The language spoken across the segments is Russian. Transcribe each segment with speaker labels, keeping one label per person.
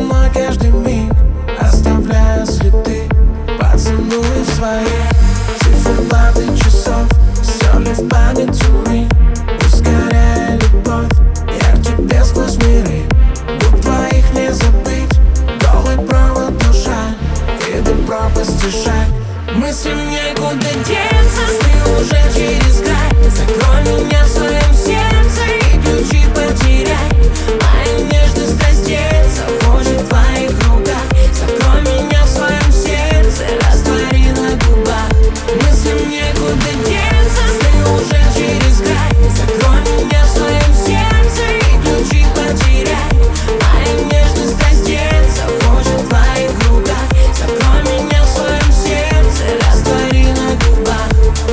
Speaker 1: мной каждый миг, оставляя следы. Поцелуй своих циферблаты часов, все ли в памяти мы, ускоряя любовь. Я к тебе сквозь миры, губ твоих не забыть. Голый провод душа, и до пропасти шаг. Мыслям некуда деться, ты уже через край. Закрой меня в своем сердце и ключи потеряй. Моя нежность раздеться хочет в твоих руках. Закрой меня в своем сердце, раствори на губах. Мыслям некуда деться, ты уже через край. Закрой меня в своем сердце и ключи потеряй. Моя нежность раздеться хочет в твоих руках. Закрой меня в своем сердце, раствори на губах.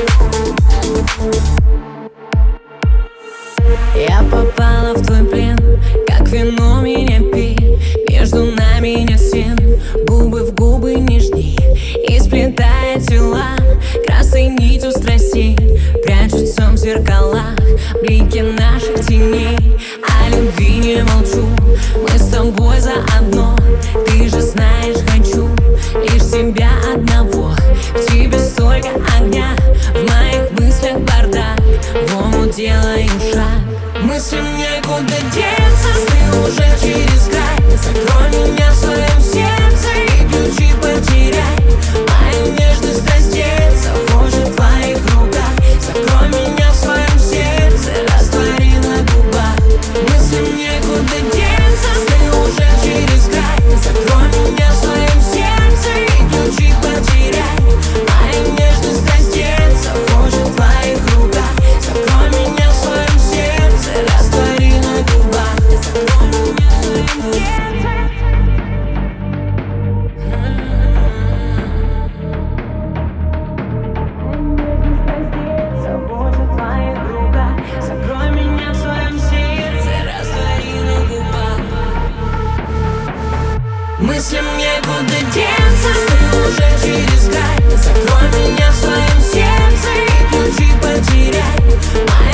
Speaker 2: Я попала в твой плен, как вино меня пей. Между нами нет стен, губы в губы нежней. И сплетая тела красной нитью страстей, прячутся в зеркалах блики наших теней. О любви не молчу, мы с тобой заодно. Ты же знаешь, хочу лишь тебя одного. В тебе столько огня, в моих мыслях бардак. В омут делаем шаг.
Speaker 1: Мыслям некуда деться, ты уже через край. Закрой меня в своем сердце и ключи потеряй. Моя нежность раздеться хочет в твоих руках. Закрой меня в своем сердце, раствори на губах. Мыслям некуда деться, ты уже через край. Закрой меня в своем сердце и ключи потеряй. Моя нежность раздеться хочет в твоих руках. Закрой меня в своем сердце, раствори на губах. Закрой меня в своем сердце.
Speaker 2: Закрой меня в своем сердце, раствори на губах.
Speaker 1: Мыслям некуда деться, ты уже через край. Закрой меня в своем сердце и ключи потеряй.